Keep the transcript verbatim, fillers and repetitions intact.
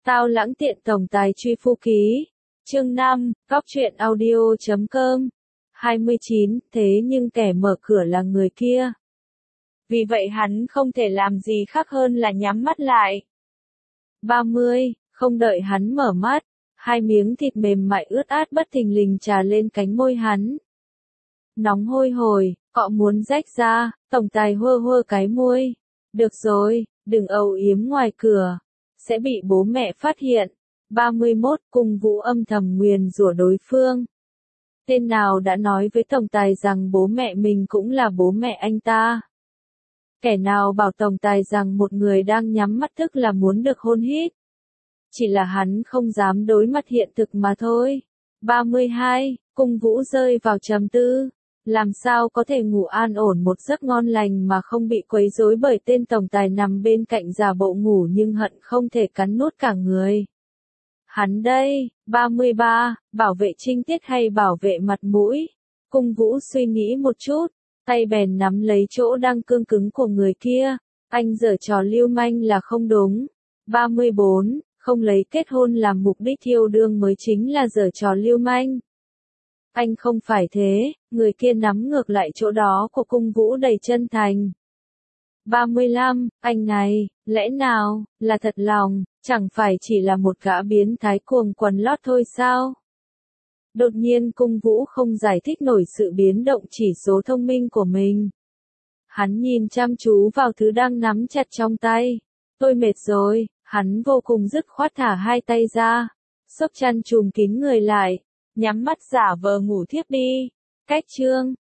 Tao lãng tiện tổng tài truy phu ký. Chương năm, góc truyện audio chấm com. hai mươi chín, thế nhưng kẻ mở cửa là người kia. Vì vậy hắn không thể làm gì khác hơn là nhắm mắt lại. ba mươi, không đợi hắn mở mắt, hai miếng thịt mềm mại ướt át bất thình lình trà lên cánh môi hắn. Nóng hôi hổi, cọ muốn rách ra, tổng tài hơ hơ cái môi. Được rồi, đừng âu yếm ngoài cửa, sẽ bị bố mẹ phát hiện. ba mươi mốt, Cung Vũ âm thầm nguyền rủa đối phương. Tên nào đã nói với tổng tài rằng bố mẹ mình cũng là bố mẹ anh ta? Kẻ nào bảo tổng tài rằng một người đang nhắm mắt thức là muốn được hôn hít? Chỉ là hắn không dám đối mặt hiện thực mà thôi. ba mươi hai, Cung Vũ rơi vào trầm tư. Làm sao có thể ngủ an ổn một giấc ngon lành mà không bị quấy rối bởi tên tổng tài nằm bên cạnh giả bộ ngủ nhưng hận không thể cắn nuốt cả người. Hắn đây, ba mươi ba, bảo vệ trinh tiết hay bảo vệ mặt mũi? Cung Vũ suy nghĩ một chút, tay bèn nắm lấy chỗ đang cương cứng của người kia. Anh giở trò lưu manh là không đúng. ba mươi bốn, không lấy kết hôn làm mục đích yêu đương mới chính là giở trò lưu manh. Anh không phải thế, người kia nắm ngược lại chỗ đó của Cung Vũ đầy chân thành. ba mươi lăm, anh này, lẽ nào, là thật lòng, chẳng phải chỉ là một gã biến thái cuồng quần lót thôi sao? Đột nhiên Cung Vũ không giải thích nổi sự biến động chỉ số thông minh của mình. Hắn nhìn chăm chú vào thứ đang nắm chặt trong tay. Tôi mệt rồi, hắn vô cùng dứt khoát thả hai tay ra. Xốc chăn trùm kín người lại. Nhắm mắt giả vờ ngủ thiếp đi. Cách chương